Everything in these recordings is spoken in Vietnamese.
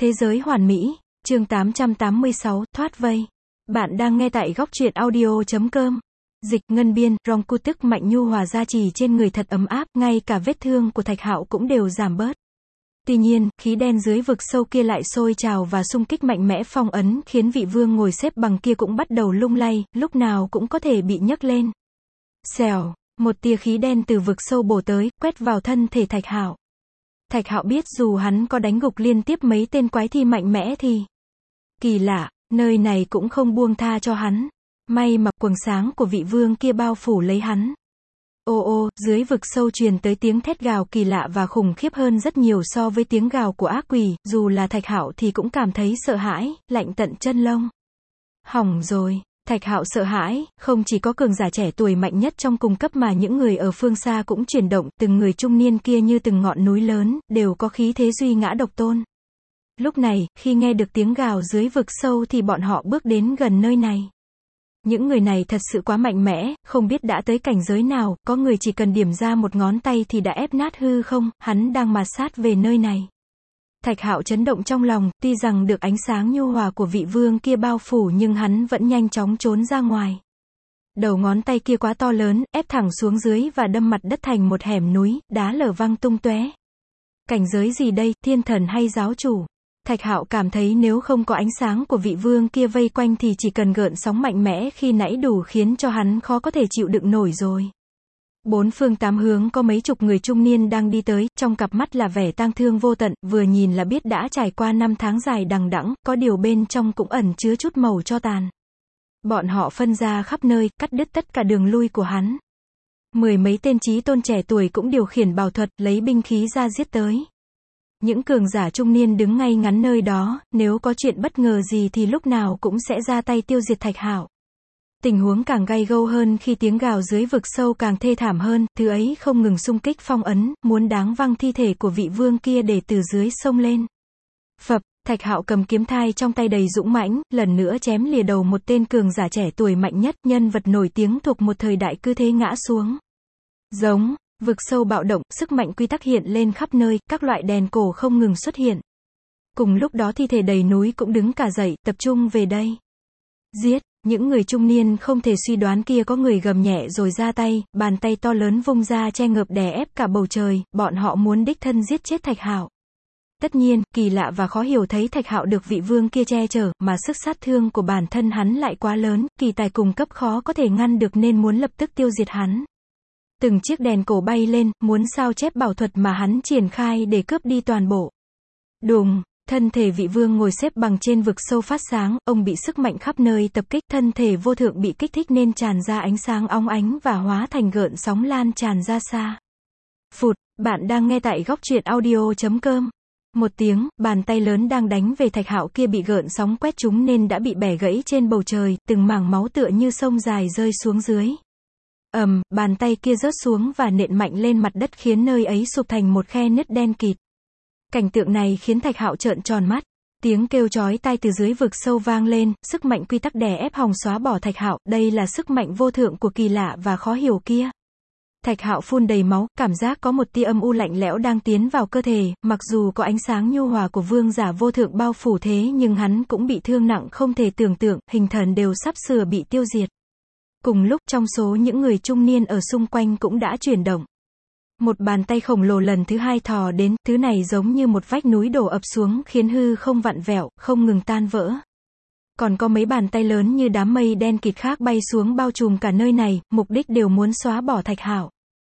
Thế giới hoàn mỹ, chương 886, thoát vây. Bạn đang nghe tại góc truyện audio.com. Dịch ngân biên, rong cu tức mạnh nhu hòa gia trì trên người thật ấm áp, ngay cả vết thương của Thạch Hạo cũng đều giảm bớt. Tuy nhiên, khí đen dưới vực sâu kia lại sôi trào và xung kích mạnh mẽ phong ấn, khiến vị vương ngồi xếp bằng kia cũng bắt đầu lung lay, lúc nào cũng có thể bị nhấc lên. Xèo, một tia khí đen từ vực sâu bổ tới, quét vào thân thể Thạch Hạo. Thạch Hạo biết dù hắn có đánh gục liên tiếp mấy tên quái thi mạnh mẽ thì kỳ lạ, nơi này cũng không buông tha cho hắn. May mà quầng sáng của vị vương kia bao phủ lấy hắn. Ô ô, dưới vực sâu truyền tới tiếng thét gào kỳ lạ và khủng khiếp hơn rất nhiều so với tiếng gào của ác quỷ, dù là Thạch Hạo thì cũng cảm thấy sợ hãi, lạnh tận chân lông. Hỏng rồi. Thạch Hạo sợ hãi, không chỉ có cường giả trẻ tuổi mạnh nhất trong cùng cấp mà những người ở phương xa cũng chuyển động, từng người trung niên kia như từng ngọn núi lớn, đều có khí thế duy ngã độc tôn. Lúc này, khi nghe được tiếng gào dưới vực sâu thì bọn họ bước đến gần nơi này. Những người này thật sự quá mạnh mẽ, không biết đã tới cảnh giới nào, có người chỉ cần điểm ra một ngón tay thì đã ép nát hư không, hắn đang mạt sát về nơi này. Thạch Hạo chấn động trong lòng, tuy rằng được ánh sáng nhu hòa của vị vương kia bao phủ nhưng hắn vẫn nhanh chóng trốn ra ngoài. Đầu ngón tay kia quá to lớn, ép thẳng xuống dưới và đâm mặt đất thành một hẻm núi, đá lở văng tung tóe. Cảnh giới gì đây, thiên thần hay giáo chủ? Thạch Hạo cảm thấy nếu không có ánh sáng của vị vương kia vây quanh thì chỉ cần gợn sóng mạnh mẽ khi nãy đủ khiến cho hắn khó có thể chịu đựng nổi rồi. Bốn phương tám hướng có mấy chục người trung niên đang đi tới, trong cặp mắt là vẻ tang thương vô tận, vừa nhìn là biết đã trải qua 5 tháng dài đằng đẵng, có điều bên trong cũng ẩn chứa chút màu tro tàn. Bọn họ phân ra khắp nơi, cắt đứt tất cả đường lui của hắn. Mười mấy tên chí tôn trẻ tuổi cũng điều khiển bảo thuật, lấy binh khí ra giết tới. Những cường giả trung niên đứng ngay ngắn nơi đó, nếu có chuyện bất ngờ gì thì lúc nào cũng sẽ ra tay tiêu diệt Thạch Hạo. Tình huống càng gay gâu hơn khi tiếng gào dưới vực sâu càng thê thảm hơn, thứ ấy không ngừng xung kích phong ấn, muốn đáng văng thi thể của vị vương kia để từ dưới sông lên. Phập, Thạch Hạo cầm kiếm thai trong tay đầy dũng mãnh, lần nữa chém lìa đầu một tên cường giả trẻ tuổi mạnh nhất, nhân vật nổi tiếng thuộc một thời đại cứ thế ngã xuống. Giống, vực sâu bạo động, sức mạnh quy tắc hiện lên khắp nơi, các loại đèn cổ không ngừng xuất hiện. Cùng lúc đó thi thể đầy núi cũng đứng cả dậy, tập trung về đây. Giết! Những người trung niên không thể suy đoán kia có người gầm nhẹ rồi ra tay, bàn tay to lớn vung ra che ngợp đè ép cả bầu trời, bọn họ muốn đích thân giết chết Thạch Hạo. Tất nhiên, kỳ lạ và khó hiểu thấy Thạch Hạo được vị vương kia che chở, mà sức sát thương của bản thân hắn lại quá lớn, kỳ tài cùng cấp khó có thể ngăn được nên muốn lập tức tiêu diệt hắn. Từng chiếc đèn cổ bay lên, muốn sao chép bảo thuật mà hắn triển khai để cướp đi toàn bộ. Đùng! Thân thể vị vương ngồi xếp bằng trên vực sâu phát sáng, ông bị sức mạnh khắp nơi tập kích, thân thể vô thượng bị kích thích nên tràn ra ánh sáng óng ánh và hóa thành gợn sóng lan tràn ra xa. Phụt, bạn đang nghe tại góc truyện audio.com. Một tiếng, bàn tay lớn đang đánh về Thạch Hạo kia bị gợn sóng quét trúng nên đã bị bẻ gãy trên bầu trời, từng mảng máu tựa như sông dài rơi xuống dưới. Bàn tay kia rớt xuống và nện mạnh lên mặt đất khiến nơi ấy sụp thành một khe nứt đen kịt. Cảnh tượng này khiến Thạch Hạo trợn tròn mắt. Tiếng kêu chói tai từ dưới vực sâu vang lên, sức mạnh quy tắc đè ép hòng xóa bỏ Thạch Hạo, đây là sức mạnh vô thượng của kỳ lạ và khó hiểu kia. Thạch Hạo phun đầy máu, cảm giác có một tia âm u lạnh lẽo đang tiến vào cơ thể, mặc dù có ánh sáng nhu hòa của vương giả vô thượng bao phủ thế nhưng hắn cũng bị thương nặng không thể tưởng tượng, hình thần đều sắp sửa bị tiêu diệt. Cùng lúc trong số những người trung niên ở xung quanh cũng đã chuyển động. Một bàn tay khổng lồ lần thứ hai thò đến, thứ này giống như một vách núi đổ ập xuống khiến hư không vặn vẹo, không ngừng tan vỡ. Còn có mấy bàn tay lớn như đám mây đen kịt khác bay xuống bao trùm cả nơi này, mục đích đều muốn xóa bỏ Thạch Hạo.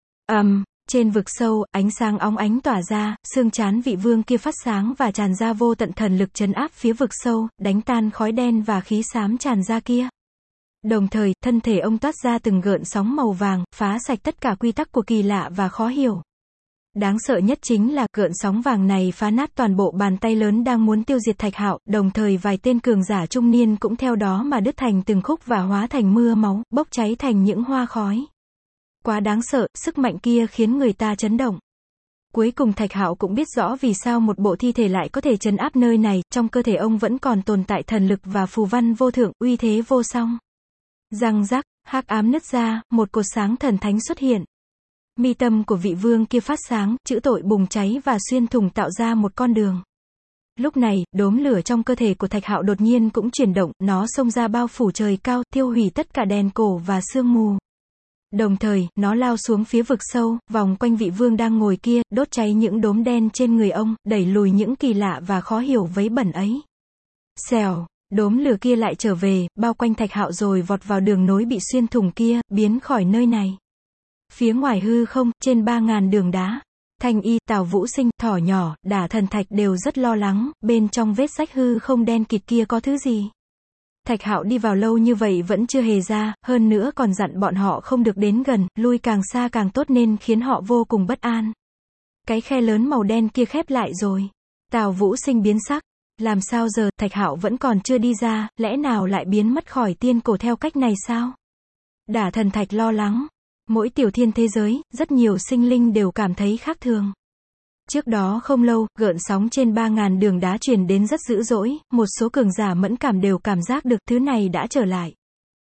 Trên vực sâu, ánh sáng óng ánh tỏa ra, xương trán vị vương kia phát sáng và tràn ra vô tận thần lực trấn áp phía vực sâu, đánh tan khói đen và khí xám tràn ra kia. Đồng thời, thân thể ông toát ra từng gợn sóng màu vàng, phá sạch tất cả quy tắc của kỳ lạ và khó hiểu. Đáng sợ nhất chính là, gợn sóng vàng này phá nát toàn bộ bàn tay lớn đang muốn tiêu diệt Thạch Hạo, đồng thời vài tên cường giả trung niên cũng theo đó mà đứt thành từng khúc và hóa thành mưa máu, bốc cháy thành những hoa khói. Quá đáng sợ, sức mạnh kia khiến người ta chấn động. Cuối cùng Thạch Hạo cũng biết rõ vì sao một bộ thi thể lại có thể trấn áp nơi này, trong cơ thể ông vẫn còn tồn tại thần lực và phù văn vô thượng, uy thế vô song. Răng rắc, hắc ám nứt ra, một cột sáng thần thánh xuất hiện. Mi tâm của vị vương kia phát sáng, chữ tội bùng cháy và xuyên thủng tạo ra một con đường. Lúc này, đốm lửa trong cơ thể của Thạch Hạo đột nhiên cũng chuyển động, nó xông ra bao phủ trời cao, tiêu hủy tất cả đèn cổ và sương mù. Đồng thời, nó lao xuống phía vực sâu, vòng quanh vị vương đang ngồi kia, đốt cháy những đốm đen trên người ông, đẩy lùi những kỳ lạ và khó hiểu vấy bẩn ấy. Xèo, đốm lửa kia lại trở về, bao quanh Thạch Hạo rồi vọt vào đường nối bị xuyên thủng kia, biến khỏi nơi này. Phía ngoài hư không, trên 3.000 đường đá, Thanh Y, Tào Vũ Sinh, Thỏ Nhỏ, Đả Thần Thạch đều rất lo lắng, bên trong vết rách hư không đen kịt kia có thứ gì. Thạch Hạo đi vào lâu như vậy vẫn chưa hề ra, hơn nữa còn dặn bọn họ không được đến gần, lui càng xa càng tốt nên khiến họ vô cùng bất an. Cái khe lớn màu đen kia khép lại rồi. Tào Vũ Sinh biến sắc. Làm sao giờ, Thạch Hạo vẫn còn chưa đi ra, lẽ nào lại biến mất khỏi tiên cổ theo cách này sao? Đả Thần Thạch lo lắng. Mỗi tiểu thiên thế giới, rất nhiều sinh linh đều cảm thấy khác thường. Trước đó không lâu, gợn sóng trên 3.000 đường đá truyền đến rất dữ dội, một số cường giả mẫn cảm đều cảm giác được thứ này đã trở lại.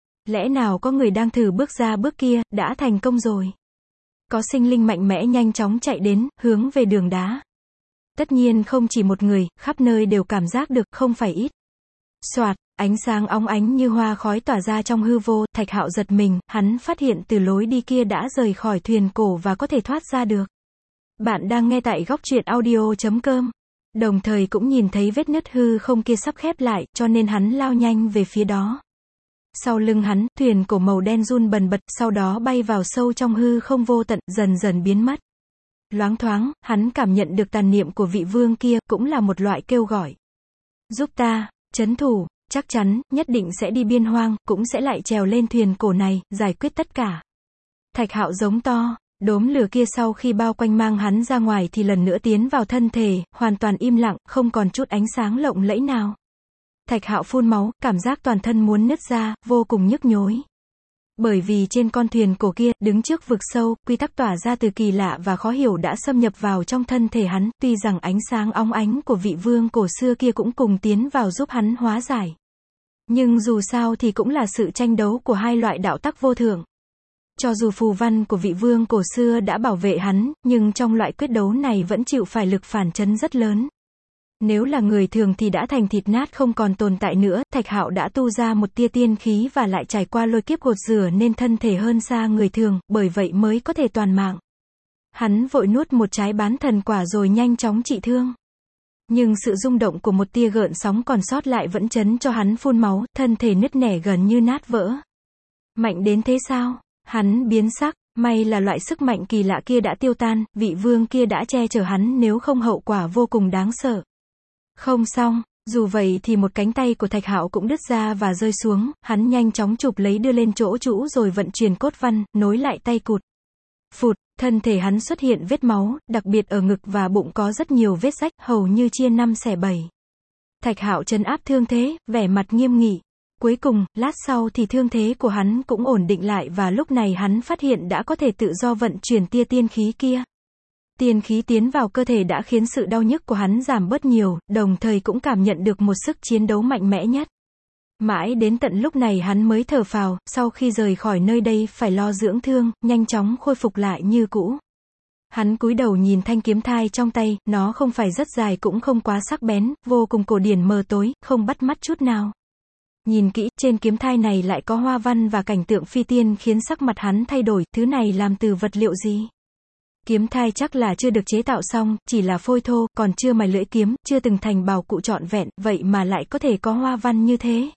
Lẽ nào có người đang thử bước ra bước kia, đã thành công rồi. Có sinh linh mạnh mẽ nhanh chóng chạy đến, hướng về đường đá. Tất nhiên không chỉ một người, khắp nơi đều cảm giác được, không phải ít. Soạt, ánh sáng óng ánh như hoa khói tỏa ra trong hư vô, Thạch Hạo giật mình, hắn phát hiện từ lối đi kia đã rời khỏi thuyền cổ và có thể thoát ra được. Bạn đang nghe tại góc truyện audio.com. Đồng thời cũng nhìn thấy vết nứt hư không kia sắp khép lại, cho nên hắn lao nhanh về phía đó. Sau lưng hắn, thuyền cổ màu đen run bần bật, sau đó bay vào sâu trong hư không vô tận, dần dần biến mất. Loáng thoáng, hắn cảm nhận được tàn niệm của vị vương kia, cũng là một loại kêu gọi. Giúp ta, trấn thủ, chắc chắn, nhất định sẽ đi biên hoang, cũng sẽ lại trèo lên thuyền cổ này, giải quyết tất cả. Thạch Hạo giống to. Đốm lửa kia sau khi bao quanh mang hắn ra ngoài thì lần nữa tiến vào thân thể, hoàn toàn im lặng, không còn chút ánh sáng lộng lẫy nào. Thạch Hạo phun máu, cảm giác toàn thân muốn nứt ra, vô cùng nhức nhối. Bởi vì trên con thuyền cổ kia, đứng trước vực sâu, quy tắc tỏa ra từ kỳ lạ và khó hiểu đã xâm nhập vào trong thân thể hắn, tuy rằng ánh sáng óng ánh của vị vương cổ xưa kia cũng cùng tiến vào giúp hắn hóa giải. Nhưng dù sao thì cũng là sự tranh đấu của hai loại đạo tắc vô thượng. Cho dù phù văn của vị vương cổ xưa đã bảo vệ hắn, nhưng trong loại quyết đấu này vẫn chịu phải lực phản chấn rất lớn. Nếu là người thường thì đã thành thịt nát không còn tồn tại nữa, Thạch Hạo đã tu ra một tia tiên khí và lại trải qua lôi kiếp gột rửa nên thân thể hơn xa người thường, bởi vậy mới có thể toàn mạng. Hắn vội nuốt một trái bán thần quả rồi nhanh chóng trị thương. Nhưng sự rung động của một tia gợn sóng còn sót lại vẫn chấn cho hắn phun máu, thân thể nứt nẻ gần như nát vỡ. Mạnh đến thế sao? Hắn biến sắc, may là loại sức mạnh kỳ lạ kia đã tiêu tan, vị vương kia đã che chở hắn nếu không hậu quả vô cùng đáng sợ. Không xong, dù vậy thì một cánh tay của Thạch Hạo cũng đứt ra và rơi xuống, hắn nhanh chóng chụp lấy đưa lên chỗ trũ rồi vận chuyển cốt văn, nối lại tay cụt. Phụt, thân thể hắn xuất hiện vết máu, đặc biệt ở ngực và bụng có rất nhiều vết rách, hầu như chia 5 xẻ 7. Thạch Hạo trấn áp thương thế, vẻ mặt nghiêm nghị. Cuối cùng, lát sau thì thương thế của hắn cũng ổn định lại và lúc này hắn phát hiện đã có thể tự do vận chuyển tia tiên khí kia. Tiên khí tiến vào cơ thể đã khiến sự đau nhức của hắn giảm bớt nhiều, đồng thời cũng cảm nhận được một sức chiến đấu mạnh mẽ nhất. Mãi đến tận lúc này hắn mới thở phào, sau khi rời khỏi nơi đây phải lo dưỡng thương, nhanh chóng khôi phục lại như cũ. Hắn cúi đầu nhìn thanh kiếm thai trong tay, nó không phải rất dài cũng không quá sắc bén, vô cùng cổ điển mờ tối, không bắt mắt chút nào. Nhìn kỹ, trên kiếm thai này lại có hoa văn và cảnh tượng phi tiên khiến sắc mặt hắn thay đổi, thứ này làm từ vật liệu gì? Kiếm thai chắc là chưa được chế tạo xong, chỉ là phôi thô, còn chưa mài lưỡi kiếm, chưa từng thành bảo cụ trọn vẹn, vậy mà lại có thể có hoa văn như thế.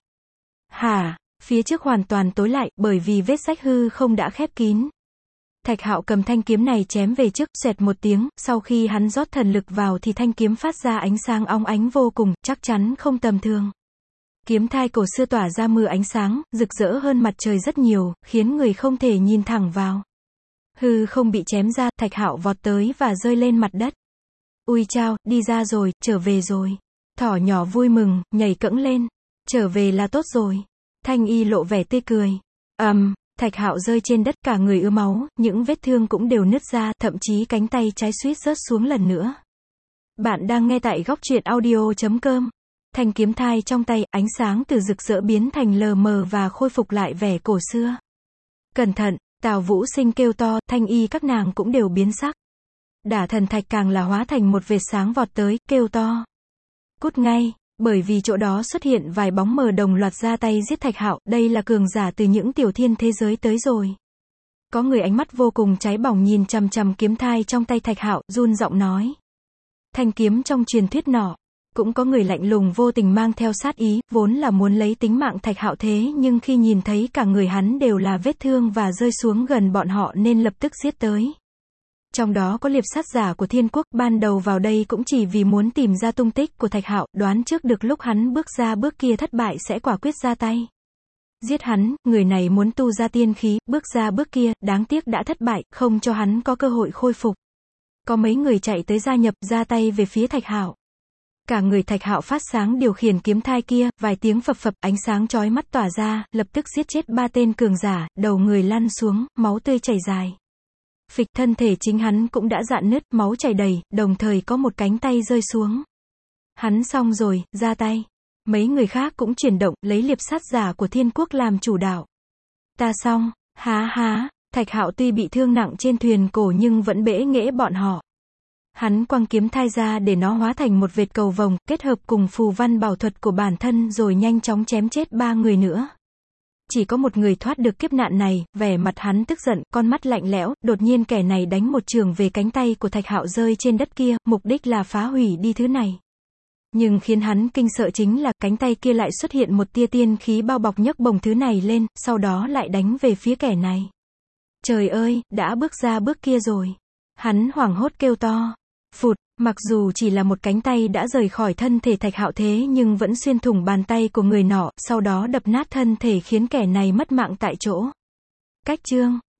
Hả? Phía trước hoàn toàn tối lại, bởi vì vết rách hư không đã khép kín. Thạch Hạo cầm thanh kiếm này chém về trước, xoẹt một tiếng, sau khi hắn rót thần lực vào thì thanh kiếm phát ra ánh sáng óng ánh vô cùng, chắc chắn không tầm thường. Kiếm thai cổ xưa tỏa ra mưa ánh sáng, rực rỡ hơn mặt trời rất nhiều, khiến người không thể nhìn thẳng vào. Hư không bị chém ra, Thạch Hạo vọt tới và rơi lên mặt đất. Ui chao, đi ra rồi, trở về rồi. Thỏ nhỏ vui mừng, nhảy cẫng lên. Trở về là tốt rồi. Thanh Y lộ vẻ tươi cười. Thạch Hạo rơi trên đất, cả người ứa máu, những vết thương cũng đều nứt ra, thậm chí cánh tay trái suýt rớt xuống lần nữa. Bạn đang nghe tại góc truyện audio.com. Thanh kiếm thai trong tay, ánh sáng từ rực rỡ biến thành lờ mờ và khôi phục lại vẻ cổ xưa. Cẩn thận, Tào Vũ Sinh kêu to, Thanh Y các nàng cũng đều biến sắc. Đả Thần Thạch càng là hóa thành một vệt sáng vọt tới, kêu to. cút ngay, bởi vì chỗ đó xuất hiện vài bóng mờ đồng loạt ra tay giết Thạch Hạo, đây là cường giả từ những tiểu thiên thế giới tới rồi. Có người ánh mắt vô cùng cháy bỏng nhìn chằm chằm kiếm thai trong tay Thạch Hạo, run giọng nói. Thanh kiếm trong truyền thuyết nọ. Cũng có người lạnh lùng vô tình mang theo sát ý, vốn là muốn lấy tính mạng Thạch Hạo thế nhưng khi nhìn thấy cả người hắn đều là vết thương và rơi xuống gần bọn họ nên lập tức giết tới. Trong đó có liệp sát giả của Thiên Quốc, ban đầu vào đây cũng chỉ vì muốn tìm ra tung tích của Thạch Hạo, đoán trước được lúc hắn bước ra bước kia thất bại sẽ quả quyết ra tay. Giết hắn, người này muốn tu ra tiên khí, bước ra bước kia, đáng tiếc đã thất bại, không cho hắn có cơ hội khôi phục. Có mấy người chạy tới gia nhập, ra tay về phía Thạch Hạo. Cả người Thạch Hạo phát sáng điều khiển kiếm thai kia, vài tiếng phập phập, ánh sáng chói mắt tỏa ra, lập tức giết chết 3 tên cường giả, đầu người lăn xuống, máu tươi chảy dài. Phịch, thân thể chính hắn cũng đã rạn nứt, máu chảy đầy, đồng thời có một cánh tay rơi xuống. Hắn xong rồi, ra tay. Mấy người khác cũng chuyển động, lấy liệp sát giả của Thiên Quốc làm chủ đạo. Ta xong, há, Thạch Hạo tuy bị thương nặng trên thuyền cổ nhưng vẫn bẽ nghễ bọn họ. Hắn quăng kiếm thai ra để nó hóa thành một vệt cầu vồng, kết hợp cùng phù văn bảo thuật của bản thân rồi nhanh chóng chém chết 3 người nữa. Chỉ có một người thoát được kiếp nạn này, vẻ mặt hắn tức giận, con mắt lạnh lẽo, đột nhiên kẻ này đánh một chưởng về cánh tay của Thạch Hạo rơi trên đất kia, mục đích là phá hủy đi thứ này. Nhưng khiến hắn kinh sợ chính là cánh tay kia lại xuất hiện một tia tiên khí bao bọc nhấc bổng thứ này lên, sau đó lại đánh về phía kẻ này. Trời ơi, đã bước ra bước kia rồi. Hắn hoảng hốt kêu to. Phụt, mặc dù chỉ là một cánh tay đã rời khỏi thân thể Thạch Hạo thế nhưng vẫn xuyên thủng bàn tay của người nọ, sau đó đập nát thân thể khiến kẻ này mất mạng tại chỗ. Cách chương